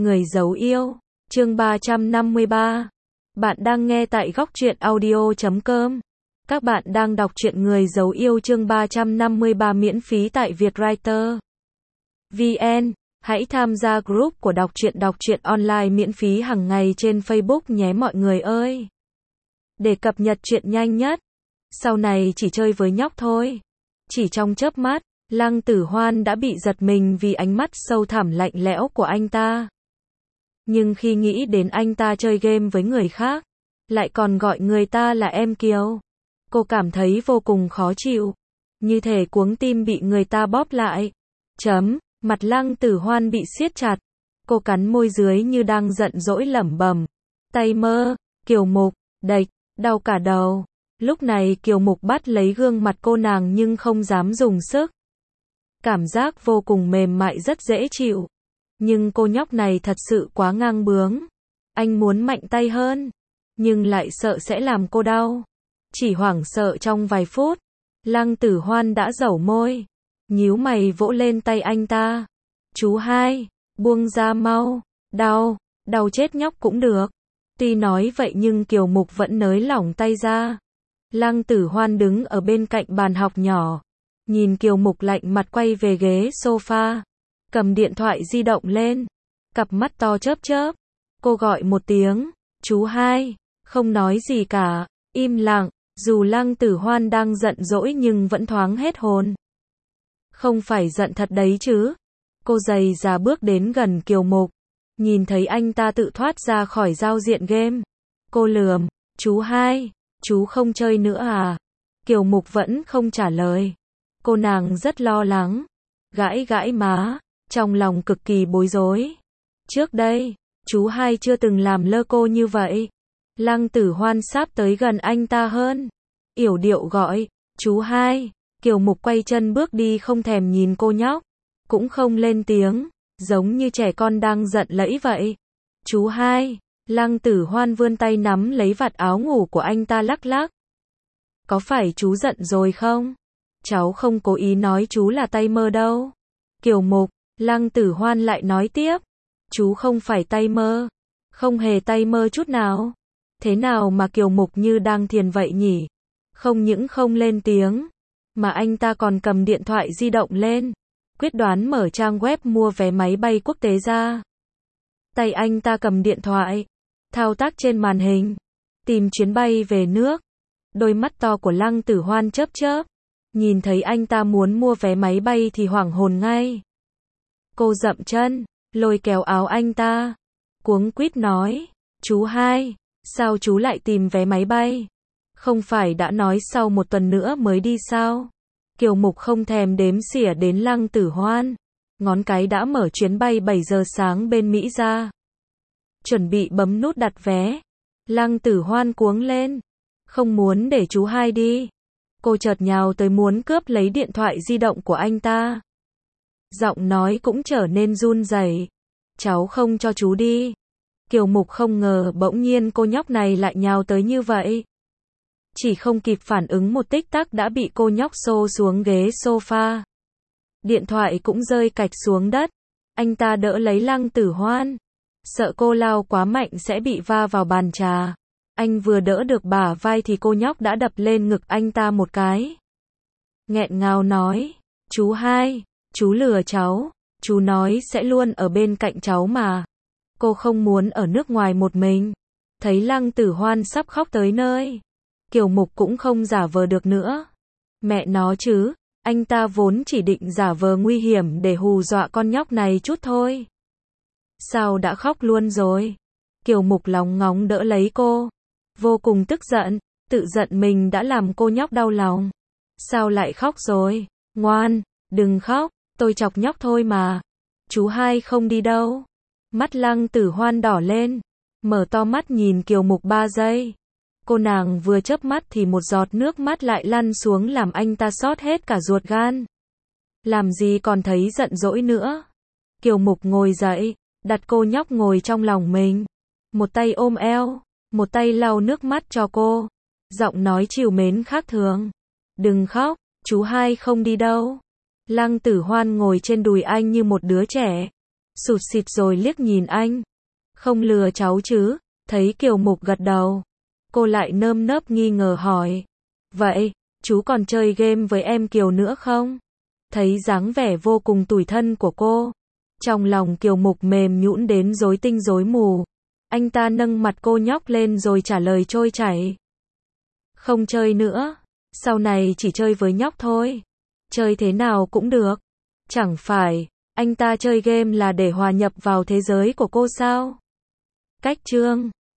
Người giấu yêu, chương 353. Bạn đang nghe tại góc truyện audio.com. Các bạn đang đọc truyện Người giấu yêu chương 353 miễn phí tại Vietwriter VN. Hãy tham gia group của đọc truyện online miễn phí hàng ngày trên Facebook nhé mọi người ơi. Để cập nhật truyện nhanh nhất. Sau này chỉ chơi với nhóc thôi. Chỉ trong chớp mắt, Lăng Tử Hoan đã bị giật mình vì ánh mắt sâu thẳm lạnh lẽo của anh ta. Nhưng khi nghĩ đến anh ta chơi game với người khác, lại còn gọi người ta là em Kiều, cô cảm thấy vô cùng khó chịu, như thể cuống tim bị người ta bóp lại. Mặt Lăng Tử Hoan bị siết chặt, cô cắn môi dưới như đang giận dỗi lẩm bẩm. Tay mơ, Kiều Mục, đệch, đau cả đầu. Lúc này Kiều Mục bắt lấy gương mặt cô nàng nhưng không dám dùng sức. Cảm giác vô cùng mềm mại rất dễ chịu. Nhưng cô nhóc này thật sự quá ngang bướng. Anh muốn mạnh tay hơn, nhưng lại sợ sẽ làm cô đau. Chỉ hoảng sợ trong vài phút, Lăng Tử Hoan đã dẩu môi, nhíu mày vỗ lên tay anh ta. Chú hai, buông ra mau, đau chết nhóc cũng được. Tuy nói vậy nhưng Kiều Mục vẫn nới lỏng tay ra. Lăng Tử Hoan đứng ở bên cạnh bàn học nhỏ, nhìn Kiều Mục lạnh mặt quay về ghế sofa, cầm điện thoại di động lên, cặp mắt to chớp chớp. Cô gọi một tiếng, chú hai, không nói gì cả, im lặng, dù Lăng Tử Hoan đang giận dỗi nhưng vẫn thoáng hết hồn. Không phải giận thật đấy chứ. Cô giày già bước đến gần Kiều Mục, nhìn thấy anh ta tự thoát ra khỏi giao diện game. Cô lườm, chú hai, chú không chơi nữa à? Kiều Mục vẫn không trả lời. Cô nàng rất lo lắng, gãi má, trong lòng cực kỳ bối rối. Trước đây, chú hai chưa từng làm lơ cô như vậy. Lăng Tử Hoan sắp tới gần anh ta hơn, yểu điệu gọi, chú hai. Kiều Mục quay chân bước đi không thèm nhìn cô nhóc, cũng không lên tiếng, giống như trẻ con đang giận lẫy vậy. Chú hai. Lăng Tử Hoan vươn tay nắm lấy vạt áo ngủ của anh ta lắc lắc. Có phải chú giận rồi không? Cháu không cố ý nói chú là tay mơ đâu. Kiều Mục. Lăng Tử Hoan lại nói tiếp. Chú không phải tay mơ. Không hề tay mơ chút nào. Thế nào mà Kiều Mục như đang thiền vậy nhỉ? Không những không lên tiếng, mà anh ta còn cầm điện thoại di động lên, quyết đoán mở trang web mua vé máy bay quốc tế ra. Tay anh ta cầm điện thoại, thao tác trên màn hình, tìm chuyến bay về nước. Đôi mắt to của Lăng Tử Hoan chớp chớp, nhìn thấy anh ta muốn mua vé máy bay thì hoảng hồn ngay. Cô dậm chân, lôi kéo áo anh ta, cuống quýt nói, chú hai, sao chú lại tìm vé máy bay? Không phải đã nói sau một tuần nữa mới đi sao? Kiều Mục không thèm đếm xỉa đến Lăng Tử Hoan, ngón cái đã mở chuyến bay 7 giờ sáng bên Mỹ ra. Chuẩn bị bấm nút đặt vé. Lăng Tử Hoan cuống lên, không muốn để chú hai đi. Cô chợt nhào tới muốn cướp lấy điện thoại di động của anh ta. Giọng nói cũng trở nên run rẩy. Cháu không cho chú đi. Kiều Mục không ngờ bỗng nhiên cô nhóc này lại nhào tới như vậy. Chỉ không kịp phản ứng một tích tắc đã bị cô nhóc xô xuống ghế sofa. Điện thoại cũng rơi cạch xuống đất. Anh ta đỡ lấy Lăng Tử Hoan, sợ cô lao quá mạnh sẽ bị va vào bàn trà. Anh vừa đỡ được bả vai thì cô nhóc đã đập lên ngực anh ta một cái. Nghẹn ngào nói, chú hai, chú lừa cháu, chú nói sẽ luôn ở bên cạnh cháu mà. Cô không muốn ở nước ngoài một mình. Thấy Lăng Tử Hoan sắp khóc tới nơi, Kiều Mục cũng không giả vờ được nữa. Mẹ nó chứ, anh ta vốn chỉ định giả vờ nguy hiểm để hù dọa con nhóc này chút thôi. Sao đã khóc luôn rồi? Kiều Mục lóng ngóng đỡ lấy cô, vô cùng tức giận, tự giận mình đã làm cô nhóc đau lòng. Sao lại khóc rồi? Ngoan, đừng khóc, tôi chọc nhóc thôi mà. Chú hai không đi đâu. Mắt Lăng Tử Hoan đỏ lên, mở to mắt nhìn Kiều Mục 3 giây. Cô nàng vừa chớp mắt thì một giọt nước mắt lại lăn xuống làm anh ta xót hết cả ruột gan. Làm gì còn thấy giận dỗi nữa. Kiều Mục ngồi dậy, đặt cô nhóc ngồi trong lòng mình. Một tay ôm eo, một tay lau nước mắt cho cô. Giọng nói trìu mến khác thường. Đừng khóc, chú hai không đi đâu. Lăng Tử Hoan ngồi trên đùi anh như một đứa trẻ. sụt sịt rồi liếc nhìn anh. Không lừa cháu chứ? Thấy Kiều Mục gật đầu, cô lại nơm nớp nghi ngờ hỏi. Vậy, chú còn chơi game với em Kiều nữa không? Thấy dáng vẻ vô cùng tủi thân của cô, trong lòng Kiều Mục mềm nhũn đến rối tinh rối mù. Anh ta nâng mặt cô nhóc lên rồi trả lời trôi chảy. Không chơi nữa, sau này chỉ chơi với nhóc thôi. Chơi thế nào cũng được. Chẳng phải, anh ta chơi game là để hòa nhập vào thế giới của cô sao? Cách chương